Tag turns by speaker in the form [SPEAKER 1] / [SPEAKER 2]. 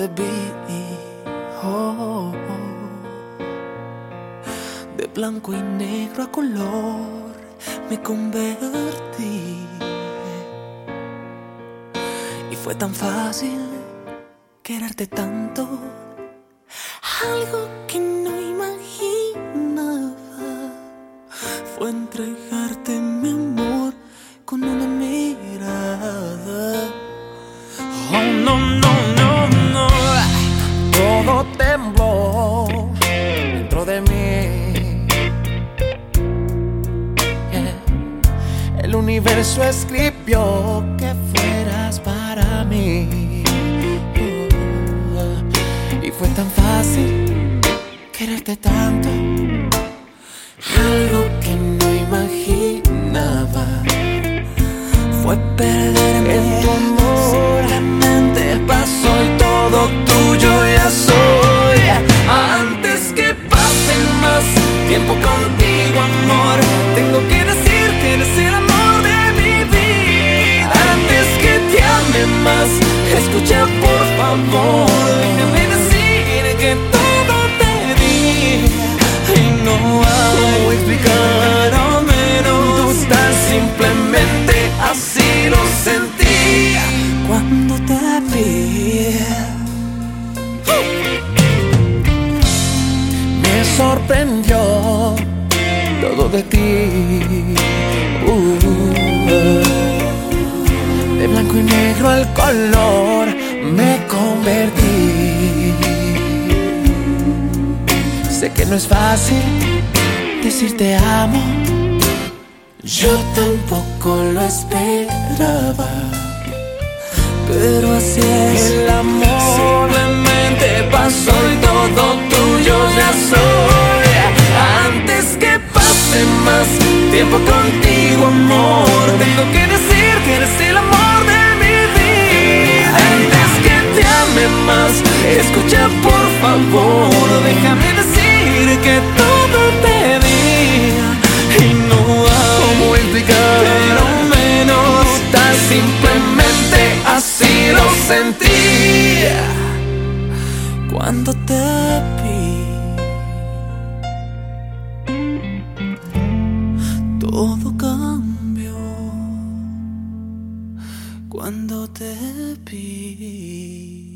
[SPEAKER 1] te vi, oh, de blanco y negro a color me convertí. Y fue tan fácil quererte tanto, algo que no imaginaba fue entregarte mi amor con una mirada.
[SPEAKER 2] Oh, no, no, no, no. Todo tembló dentro de mí. Yeah. El universo escribió que fueras para mí. Y fue tan fácil quererte tanto,
[SPEAKER 1] algo que no imaginaba fue perderme en tu amor. Simplemente pasó y todo tuyo ya soy. Antes que pase más tiempo contigo, amor, tengo que decir que eres el amor de mi vida. Antes que te ame más, escucha por favor, déjame decir que todo te di. Y no hay cómo explicar, al menos tú tan simplemente así lo sentí cuando te vi.
[SPEAKER 2] me sorprendió todo de ti. De blanco y negro al color me convertí. Sé que no es fácil decir te amo,
[SPEAKER 1] Yo tampoco lo esperaba, pero así es
[SPEAKER 2] el amor.
[SPEAKER 1] Simplemente pasó y todo tuyo ya soy. Antes que pase más tiempo contigo, amor, tengo que decir que eres el amor de mi vida. Antes que te ame más, escucha por favor, déjame decir que todo te di. Y no hay
[SPEAKER 2] ¿Cómo explicar?
[SPEAKER 1] pero menos tan simplemente así lo sentí cuando te vi. Todo cambió cuando te vi.